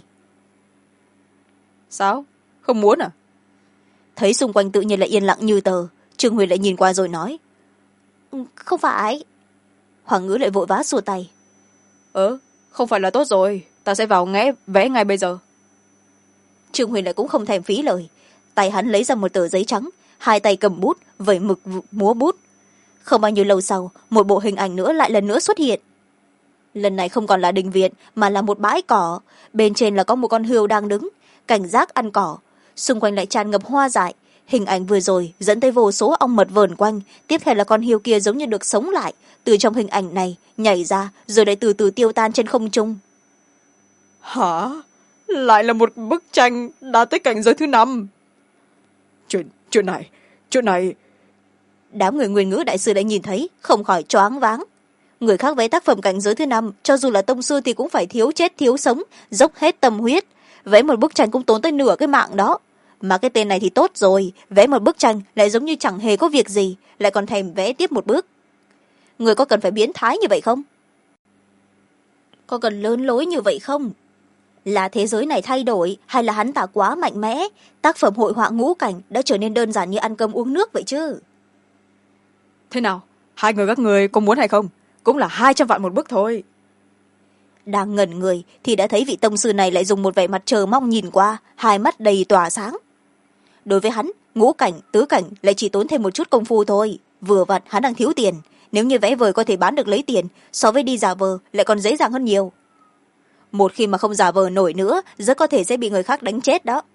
Sao? Không muốn à? Thấy xung quanh tự nhiên lại yên lặng như tờ, Trương Huyền lại nhìn qua rồi nói. Không phải. Hoàng Ngữ lại vội vã xua tay. Không phải là tốt rồi, ta sẽ vào vẽ ngay bây giờ. Trương Huyền lại cũng không thèm phí lời, tay hắn lấy ra một tờ giấy trắng, hai tay cầm bút vẩy mực múa bút. Không bao nhiêu lâu sau, một bộ hình ảnh nữa lại lần nữa xuất hiện. Lần này không còn là đình viện mà là một bãi cỏ, bên trên là có một con hươu đang đứng cảnh giác ăn cỏ, xung quanh lại tràn ngập hoa dại. Hình ảnh vừa rồi dẫn tới vô số ong mật vờn quanh, tiếp theo là con hươu kia giống như được sống lại, từ trong hình ảnh này nhảy ra rồi lại từ từ tiêu tan trên không trung. Hả? Lại là một bức tranh đã tới cảnh giới thứ 5. Chuyện này. Đám người Nguyên Ngữ đại sư đã nhìn thấy, không khỏi choáng váng. Người khác vẽ tác phẩm cảnh giới thứ 5, cho dù là tông sư thì cũng phải thiếu chết thiếu sống, dốc hết tâm huyết. Vẽ một bức tranh cũng tốn tới nửa cái mạng đó. Mà cái tên này thì tốt rồi, vẽ một bức tranh lại giống như chẳng hề có việc gì, lại còn thèm vẽ tiếp một bước. Người có cần phải biến thái như vậy không? Có cần lớn lối như vậy không? Là thế giới này thay đổi hay là hắn ta quá mạnh mẽ, tác phẩm hội họa ngũ cảnh đã trở nên đơn giản như ăn cơm uống nước vậy chứ? Thế nào? Hai người các người có muốn hay không? Cũng là 200 vạn một bức thôi. Đang ngẩn người thì đã thấy vị tông sư này lại dùng một vẻ mặt chờ mong nhìn qua, hai mắt đầy tỏa sáng. Đối với hắn, ngũ cảnh tứ cảnh lại chỉ tốn thêm một chút công phu thôi, vừa vặn hắn đang thiếu tiền, nếu như vẽ vời có thể bán được lấy tiền, so với đi giả vờ lại còn dễ dàng hơn nhiều. Một khi mà không giả vờ nổi nữa, rất có thể sẽ bị người khác đánh chết đó.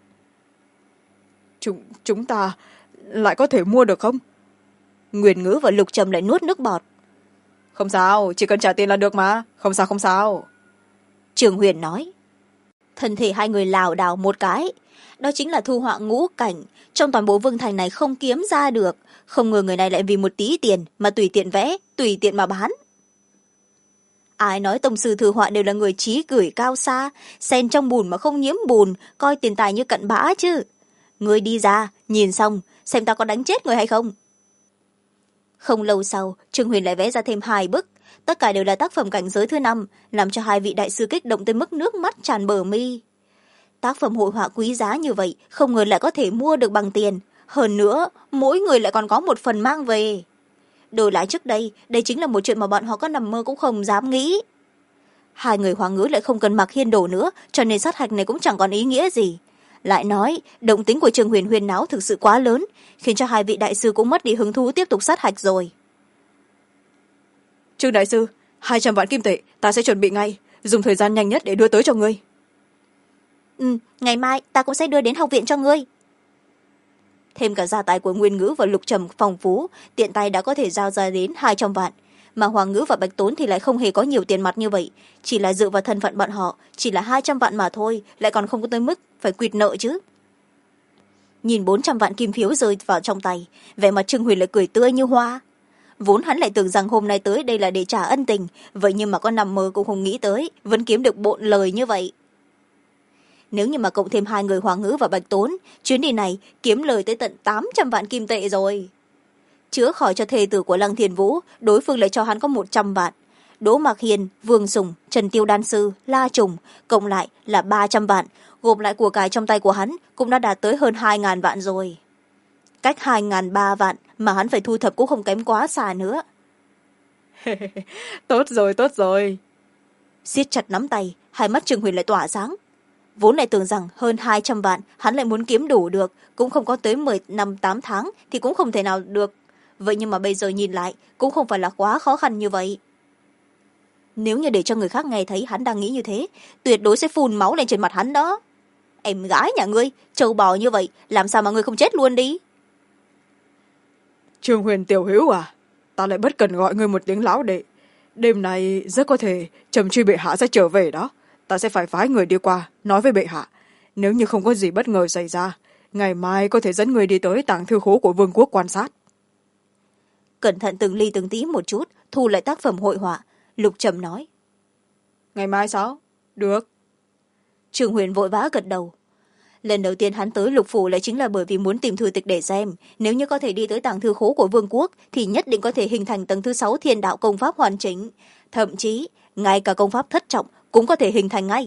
Chúng ta lại có thể mua được không? Nguyên Ngữ và Lục Trầm lại nuốt nước bọt. Không sao, chỉ cần trả tiền là được mà, không sao. Trường Huyền nói. Thân thể hai người lảo đảo một cái, đó chính là thu họa ngũ cảnh, trong toàn bộ vương thành này không kiếm ra được, không ngờ người này lại vì một tí tiền mà tùy tiện vẽ, tùy tiện mà bán. Ai nói tông sư thư họa đều là người trí gửi cao xa, sen trong bùn mà không nhiễm bùn, coi tiền tài như cặn bã chứ. Người đi ra, nhìn xong, xem ta có đánh chết người hay không. Không lâu sau, Trương Huyền lại vẽ ra thêm 2 bức, tất cả đều là tác phẩm cảnh giới thứ 5, làm cho hai vị đại sư kích động tới mức nước mắt tràn bờ mi. Tác phẩm hội họa quý giá như vậy, không ngờ lại có thể mua được bằng tiền, hơn nữa, mỗi người lại còn có một phần mang về. Đổi lại trước đây, đây chính là một chuyện mà bọn họ có nằm mơ cũng không dám nghĩ. Hai người Hoàng Ngữ lại không cần mặc hiên đổ nữa, cho nên sát hạch này cũng chẳng còn ý nghĩa gì. Lại nói, động tính của Trương Huyền huyên náo thực sự quá lớn, khiến cho hai vị đại sư cũng mất đi hứng thú tiếp tục sát hạch rồi. Trương đại sư, 200 vạn kim tệ, ta sẽ chuẩn bị ngay, dùng thời gian nhanh nhất để đưa tới cho ngươi. Ngày mai ta cũng sẽ đưa đến học viện cho ngươi. Thêm cả gia tài của Nguyên Ngữ và Lục Trầm phong phú, tiện tay đã có thể giao ra đến 200 vạn, mà Hoàng Ngữ và Bạch Tốn thì lại không hề có nhiều tiền mặt như vậy, chỉ là dựa vào thân phận bọn họ chỉ là 200 vạn mà thôi, lại còn không có tới mức phải quỵt nợ chứ. Nhìn 400 vạn kim phiếu rơi vào trong tay, vẻ mặt Trương Huyền lại cười tươi như hoa. Vốn hắn lại tưởng rằng hôm nay tới đây là để trả ân tình, vậy nhưng mà có nằm mơ cũng không nghĩ tới vẫn kiếm được bộn lời như vậy. Nếu như mà cộng thêm 2 người Hoàng Ngữ và Bạch Tốn, chuyến đi này kiếm lời tới tận 800 vạn kim tệ rồi. Chữa khỏi cho thê tử của Lăng Thiên Vũ, đối phương lại cho hắn có 100 vạn. Đỗ Mạc Hiền, Vương Sùng, Trần Tiêu Đan Sư, La Trùng cộng lại là 300 vạn, gộp lại của cải trong tay của hắn cũng đã đạt tới hơn 2.000 vạn rồi. Cách 2.300 vạn mà hắn phải thu thập cũng không kém quá xa nữa. Tốt rồi, tốt rồi. Siết chặt nắm tay, hai mắt Trương Huyền lại tỏa sáng. Vốn lại tưởng rằng hơn 200 vạn hắn lại muốn kiếm đủ được, cũng không có tới 10 năm 8 tháng thì cũng không thể nào được. Vậy nhưng mà bây giờ nhìn lại cũng không phải là quá khó khăn như vậy. Nếu như để cho người khác nghe thấy hắn đang nghĩ như thế, tuyệt đối sẽ phun máu lên trên mặt hắn đó. Em gái nhà ngươi, trâu bò như vậy, làm sao mà ngươi không chết luôn đi? Trương Huyền tiểu hữu à, ta lại bất cần gọi ngươi một tiếng lão đệ. Đêm nay rất có thể Trầm Truy bệ hạ sẽ trở về đó. Ta sẽ phải phái người đi qua, nói với bệ hạ. Nếu như không có gì bất ngờ xảy ra, ngày mai có thể dẫn người đi tới tàng thư khố của vương quốc quan sát. Cẩn thận từng ly từng tí một chút, thu lại tác phẩm hội họa. Lục Trầm nói. Ngày mai sao? Được. Trương Huyền vội vã gật đầu. Lần đầu tiên hắn tới Lục Phủ lại chính là bởi vì muốn tìm thư tịch để xem. Nếu như có thể đi tới tàng thư khố của vương quốc thì nhất định có thể hình thành tầng thứ 6 thiên đạo công pháp hoàn chỉnh. Thậm chí, ngay cả công pháp thất trọng cũng có thể hình thành ngay.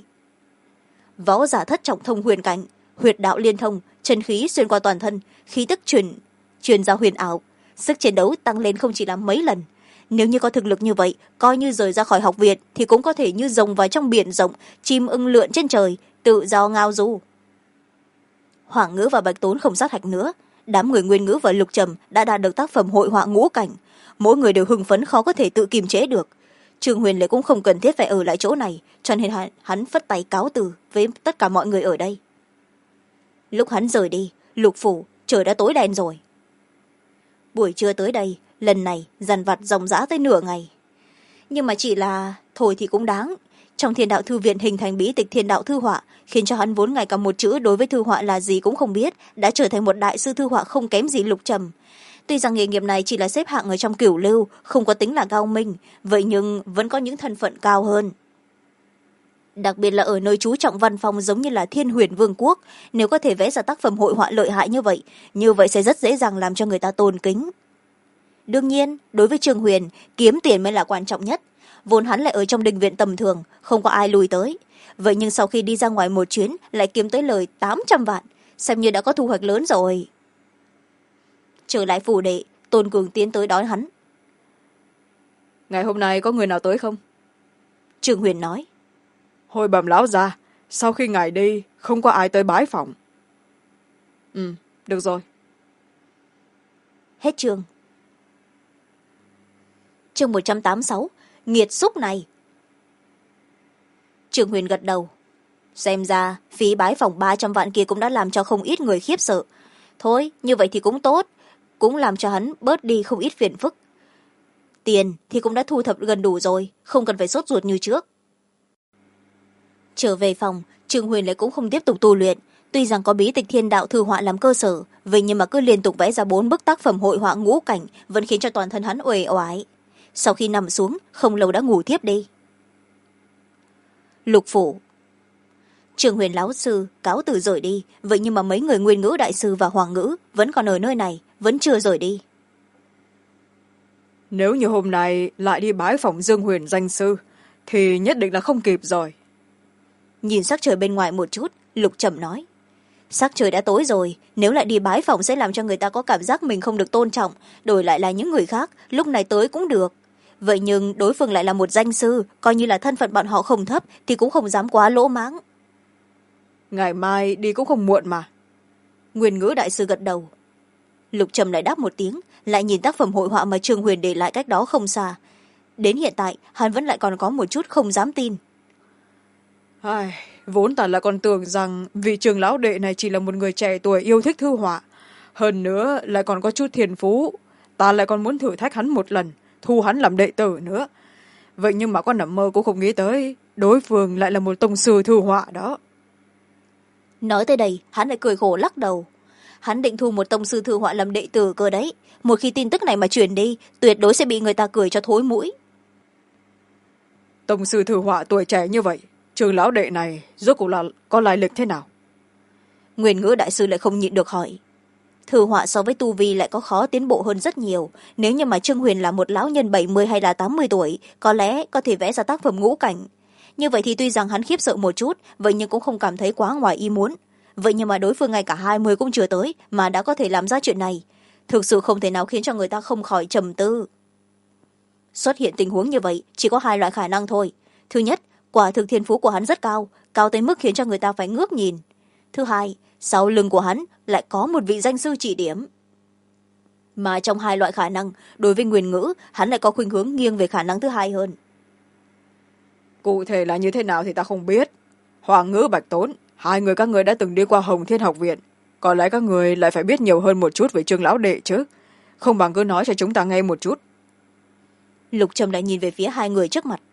Võ giả thất trọng thông huyền cảnh, huyệt đạo liên thông, chân khí xuyên qua toàn thân, khí tức truyền ra huyền ảo. Sức chiến đấu tăng lên không chỉ là mấy lần. Nếu như có thực lực như vậy, coi như rời ra khỏi học viện thì cũng có thể như rồng vào trong biển rộng, chim ưng lượn trên trời, tự do ngao du. Hoàng Ngữ và Bạch Tốn không sát hạch nữa. Đám người Nguyên Ngữ và Lục Trầm đã đạt được tác phẩm hội họa ngũ cảnh. Mỗi người đều hưng phấn khó có thể tự kiềm chế được. Trương Huyền lại cũng không cần thiết phải ở lại chỗ này, cho nên hắn phất tay cáo từ với tất cả mọi người ở đây. Lúc hắn rời đi, Lục Phủ trời đã tối đen rồi. Buổi trưa tới đây, lần này dằn vặt ròng rã tới nửa ngày. Nhưng mà chỉ là thôi thì cũng đáng. Trong thiên đạo thư viện hình thành bí tịch thiên đạo thư họa, khiến cho hắn vốn ngay cả một chữ đối với thư họa là gì cũng không biết, đã trở thành một đại sư thư họa không kém gì Lục Trầm. Tuy rằng nghề nghiệp này chỉ là xếp hạng ở trong cửu lưu, không có tính là cao minh, vậy nhưng vẫn có những thân phận cao hơn. Đặc biệt là ở nơi chú trọng văn phòng giống như là Thiên Huyền Vương quốc, nếu có thể vẽ ra tác phẩm hội họa lợi hại như vậy sẽ rất dễ dàng làm cho người ta tôn kính. Đương nhiên, đối với Trương Huyền, kiếm tiền mới là quan trọng nhất. Vốn hắn lại ở trong đình viện tầm thường, không có ai lùi tới. Vậy nhưng sau khi đi ra ngoài một chuyến, lại kiếm tới lời 800 vạn, xem như đã có thu hoạch lớn rồi. Trở lại phủ đệ, Tôn Cường tiến tới đón hắn. Ngày hôm nay có người nào tới không? Trương Huyền nói. Hồi bẩm lão gia, sau khi ngài đi, không có ai tới bái phỏng. Được rồi. Hết chương. Chương 186, nghiệt xúc này. Trương Huyền gật đầu. Xem ra, phí bái phỏng 300 vạn kia cũng đã làm cho không ít người khiếp sợ. Thôi, như vậy thì cũng tốt, cũng làm cho hắn bớt đi không ít phiền phức. Tiền thì cũng đã thu thập gần đủ rồi, không cần phải sốt ruột như trước. Trở về phòng, Trương Huyền lại cũng không tiếp tục tu luyện. Tuy rằng có bí tịch thiên đạo thư họa làm cơ sở, vậy nhưng mà cứ liên tục vẽ ra 4 bức tác phẩm hội họa ngũ cảnh vẫn khiến cho toàn thân hắn uể oải. Sau khi nằm xuống, không lâu đã ngủ thiếp đi. Lục Phủ. Trương Huyền lão sư cáo từ rời đi, vậy nhưng mà mấy người Nguyên Ngữ đại sư và Hoàng Ngữ vẫn còn ở nơi này, vẫn chưa rời đi. Nếu như hôm nay lại đi bái phỏng Dương Huyền danh sư, thì nhất định là không kịp rồi. Nhìn sắc trời bên ngoài một chút, Lục Trầm nói. Sắc trời đã tối rồi, nếu lại đi bái phỏng sẽ làm cho người ta có cảm giác mình không được tôn trọng, đổi lại là những người khác, lúc này tới cũng được. Vậy nhưng đối phương lại là một danh sư, coi như là thân phận bọn họ không thấp thì cũng không dám quá lỗ mãng. Ngày mai đi cũng không muộn mà. Nguyên Ngữ đại sư gật đầu. Lục Trầm lại đáp một tiếng, lại nhìn tác phẩm hội họa mà Trương Huyền để lại cách đó không xa. Đến hiện tại, hắn vẫn lại còn có một chút không dám tin. vốn ta là còn tưởng rằng vị trường lão đệ này chỉ là một người trẻ tuổi yêu thích thư họa, hơn nữa lại còn có chút thiên phú, ta lại còn muốn thử thách hắn một lần, thu hắn làm đệ tử nữa. Vậy nhưng mà con nằm mơ cũng không nghĩ tới đối phương lại là một tông sư thư họa đó. Nói tới đây hắn lại cười khổ lắc đầu. Hắn định thu một tông sư thư họa làm đệ tử cơ đấy, một khi tin tức này mà truyền đi tuyệt đối sẽ bị người ta cười cho thối mũi. Tông sư thư họa tuổi trẻ như vậy, trường lão đệ này rốt cuộc là có lai lịch thế nào? Nguyên Ngữ đại sư lại không nhịn được hỏi. Thư họa so với tu vi lại có khó tiến bộ hơn rất nhiều, nếu như mà Trương Huyền là một lão nhân 70 hay là 80 tuổi có lẽ có thể vẽ ra tác phẩm ngũ cảnh. Như vậy thì tuy rằng hắn khiếp sợ một chút, vậy nhưng cũng không cảm thấy quá ngoài ý muốn. Vậy nhưng mà đối phương ngay cả 20 cũng chưa tới mà đã có thể làm ra chuyện này, thực sự không thể nào khiến cho người ta không khỏi trầm tư. Xuất hiện tình huống như vậy chỉ có hai loại khả năng thôi. Thứ nhất, quả thực thiên phú của hắn rất cao, cao tới mức khiến cho người ta phải ngước nhìn. Thứ hai, sau lưng của hắn lại có một vị danh sư chỉ điểm. Mà trong hai loại khả năng, đối với Nguyên Ngữ hắn lại có khuynh hướng nghiêng về khả năng thứ hai hơn. Cụ thể là như thế nào thì ta không biết. Hoàng Ngữ, Bạch Tốn, hai người các người đã từng đi qua Hồng Thiên học viện, có lẽ các người lại phải biết nhiều hơn một chút về Trương lão đệ chứ, không bằng cứ nói cho chúng ta nghe một chút. Lục Trầm lại nhìn về phía hai người trước mặt.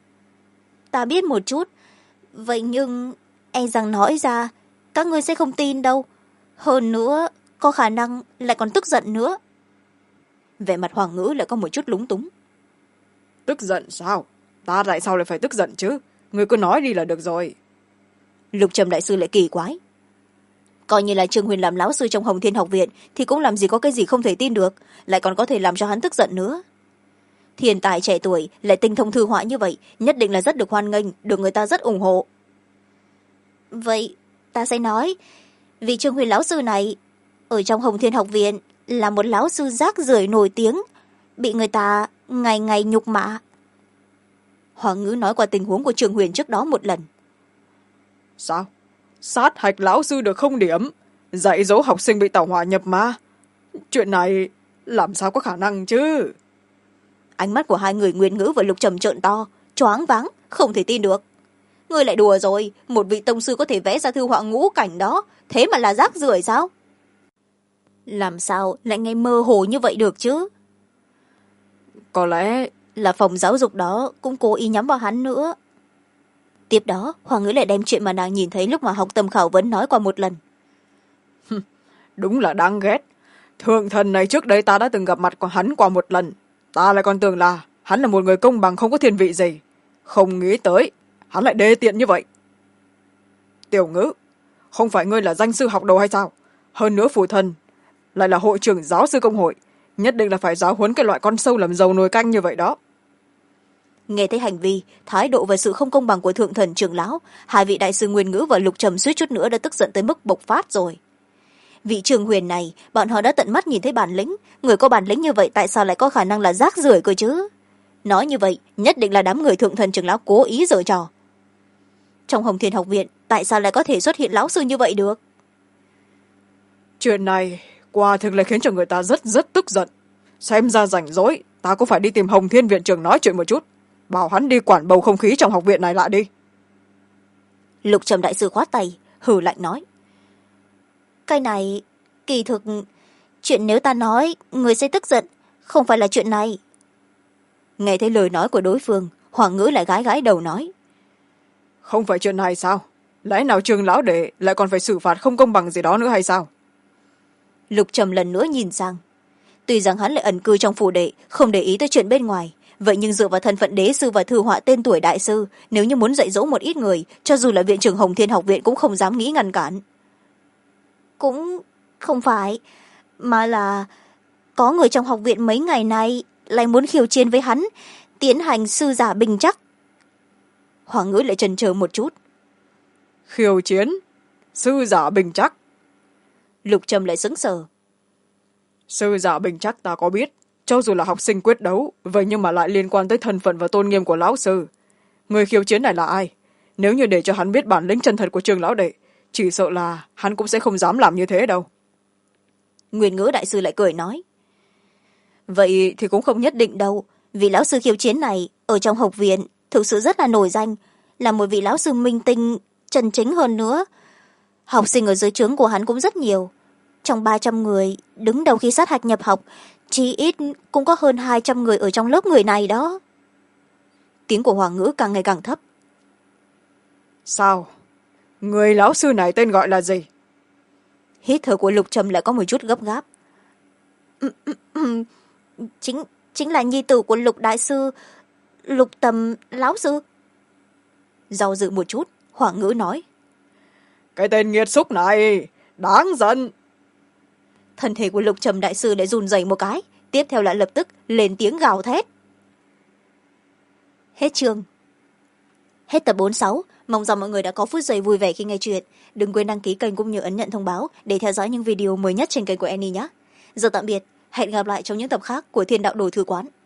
Ta biết một chút, vậy nhưng e rằng nói ra các ngươi sẽ không tin đâu, hơn nữa có khả năng lại còn tức giận nữa. Vẻ mặt Hoàng Ngữ lại có một chút lúng túng. Tức giận sao? Ta tại sao lại phải tức giận chứ? Người cứ nói đi là được rồi. Lục Trầm đại sư lại kỳ quái. Coi như là Trương Huyền làm lão sư trong Hồng Thiên học viện thì cũng làm gì có cái gì không thể tin được, lại còn có thể làm cho hắn tức giận nữa. Thiên tài trẻ tuổi lại tinh thông thư họa như vậy, nhất định là rất được hoan nghênh, được người ta rất ủng hộ. Vậy ta sẽ nói, vì Trương Huyền lão sư này ở trong Hồng Thiên học viện là một lão sư rác rưởi nổi tiếng, bị người ta ngày ngày nhục mạ. Hoàng Ngữ nói qua tình huống của Trương Huyền trước đó một lần. Sao? Sát hạch lão sư được không điểm, dạy dỗ học sinh bị tẩu hỏa nhập ma, chuyện này làm sao có khả năng chứ? Ánh mắt của hai người Nguyên Ngữ và Lục Trầm trợn to, choáng váng, không thể tin được. Ngươi lại đùa rồi, một vị tông sư có thể vẽ ra thư họa ngũ cảnh đó, thế mà là rác rưởi sao? Làm sao lại nghe mơ hồ như vậy được chứ? Có lẽ là phòng giáo dục đó cũng cố ý nhắm vào hắn nữa. Tiếp đó Hoàng Ngữ lại đem chuyện mà nàng nhìn thấy lúc mà học tâm khảo vấn nói qua một lần. Đúng là đáng ghét. Thượng thần này trước đây ta đã từng gặp mặt của hắn qua một lần, ta lại còn tưởng là hắn là một người công bằng không có thiên vị gì, không nghĩ tới hắn lại đê tiện như vậy. Tiểu Ngữ, không phải ngươi là danh sư học đồ hay sao? Hơn nữa phụ thân lại là hội trưởng giáo sư công hội, nhất định là phải giáo huấn cái loại con sâu làm dầu nồi canh như vậy đó. Nghe thấy hành vi, thái độ và sự không công bằng của thượng thần trưởng lão, hai vị đại sư Nguyên Ngữ và Lục Trầm suýt chút nữa đã tức giận tới mức bộc phát rồi. Vị Trương Huyền này bọn họ đã tận mắt nhìn thấy bản lĩnh, người có bản lĩnh như vậy tại sao lại có khả năng là rác rưởi cơ chứ? Nói như vậy nhất định là đám người thượng thần trưởng lão cố ý giở trò. Trong Hồng Thiên học viện tại sao lại có thể xuất hiện lão sư như vậy được? Chuyện này quả thực là khiến cho người ta rất rất tức giận. Xem ra rảnh rỗi ta cũng phải đi tìm Hồng Thiên viện trưởng nói chuyện một chút, bảo hắn đi quản bầu không khí trong học viện này lại đi. Lục Trầm đại sư khoát tay hừ lạnh nói. Cái này kỳ thực chuyện nếu ta nói người sẽ tức giận, không phải là chuyện này. Nghe thấy lời nói của đối phương, Hoàng Ngữ lại gái gái đầu nói. Không phải chuyện này sao? Lẽ nào Trương lão đệ lại còn phải xử phạt không công bằng gì đó nữa hay sao? Lục Trầm lần nữa nhìn sang. Tuy rằng hắn lại ẩn cư trong phủ đệ, không để ý tới chuyện bên ngoài, vậy nhưng dựa vào thân phận đế sư và thư họa tên tuổi đại sư, nếu như muốn dạy dỗ một ít người, cho dù là viện trưởng Hồng Thiên học viện cũng không dám nghĩ ngăn cản. Cũng không phải, mà là có người trong học viện mấy ngày nay lại muốn khiêu chiến với hắn, tiến hành sư giả bình chắc. Hoàng Ngữ lại chần chờ một chút. Khiêu chiến? Sư giả bình chắc? Lục Trầm lại sững sờ. Sư giả bình chắc ta có biết, cho dù là học sinh quyết đấu, vậy nhưng mà lại liên quan tới thân phận và tôn nghiêm của lão sư. Người khiêu chiến này là ai? Nếu như để cho hắn biết bản lĩnh chân thật của Trương lão đệ, chỉ sợ là hắn cũng sẽ không dám làm như thế đâu. Nguyên Ngữ đại sư lại cười nói. Vậy thì cũng không nhất định đâu, vì lão sư khiêu chiến này ở trong học viện thực sự rất là nổi danh, là một vị lão sư minh tinh chân chính hơn nữa. Học sinh ở dưới trướng của hắn cũng rất nhiều. Trong 300 người đứng đầu khi sát hạch nhập học, chí ít cũng có hơn 200 người ở trong lớp người này đó. Tiếng của Hoàng Ngữ càng ngày càng thấp. Sao? Người lão sư này tên gọi là gì? Hít thở của Lục Trầm lại có một chút gấp gáp. Chính là nhi tử của Lục đại sư, Lục Tầm lão sư. Do dự một chút, Hoàng Ngữ nói. Cái tên nghiệt xúc này, đáng giận. Thân thể của Lục Trầm đại sư lại run rẩy một cái, tiếp theo lại lập tức lên tiếng gào thét. Hết chương. Hết tập 46. Mong rằng mọi người đã có phút giây vui vẻ khi nghe chuyện. Đừng quên đăng ký kênh cũng như ấn nhận thông báo để theo dõi những video mới nhất trên kênh của Annie nhé. Giờ tạm biệt, hẹn gặp lại trong những tập khác của Thiên Đạo Đồ Thư Quán.